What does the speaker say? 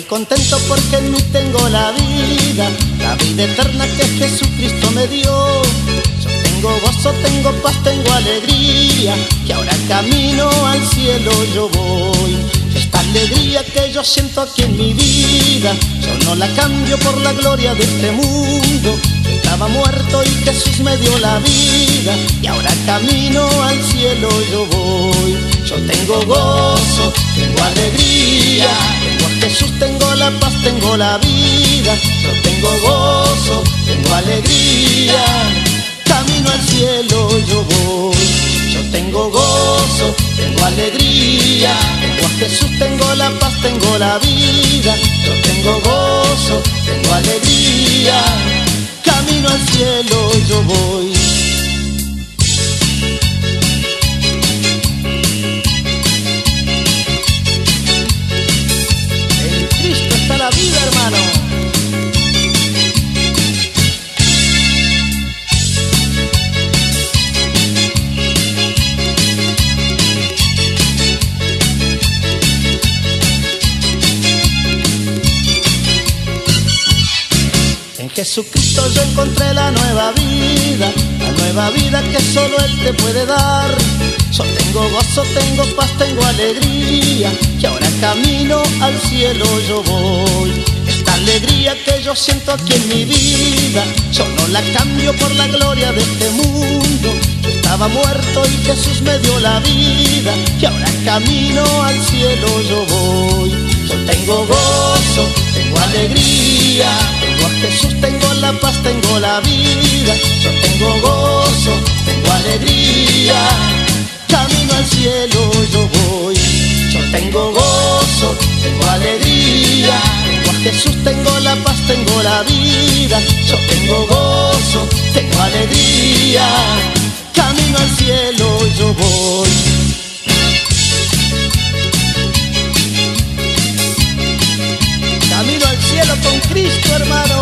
contento porque en mí tengo la vida eterna que Jesucristo me dio. Yo tengo gozo, tengo paz, tengo alegría, que ahora camino al cielo yo voy. Esta alegría que yo siento aquí en mi vida, yo no la cambio por la gloria de este mundo. Yo estaba muerto y Jesús me dio la vida, y ahora camino al cielo yo voy. Yo tengo gozo, tengo alegría, tengo a Jesús, tengo la paz, tengo la vida. Yo tengo gozo, tengo alegría, camino al cielo yo voy. Yo tengo gozo, tengo alegría, tengo a Jesús, tengo la paz, tengo la vida. Yo tengo gozo, tengo alegría, camino al cielo yo voy. En Cristo está la vida, hermano. En Jesucristo yo encontré la nueva vida que solo Él te puede dar. Yo tengo gozo, tengo paz, tengo alegría, que ahora camino al cielo yo voy. Esta alegría que yo siento aquí en mi vida, yo no la cambio por la gloria de este mundo. Yo estaba muerto y Jesús me dio la vida, que ahora camino al cielo yo voy. Yo tengo gozo, tengo alegría, tengo a Jesús, tengo la paz, tengo la vida. Yo tengo gozo, tengo alegría, camino al cielo yo voy. Yo tengo gozo, tengo alegría, tengo a Jesús, tengo la paz, tengo la vida. Yo tengo gozo, tengo alegría, camino al cielo yo voy. Camino al cielo con Cristo, hermano.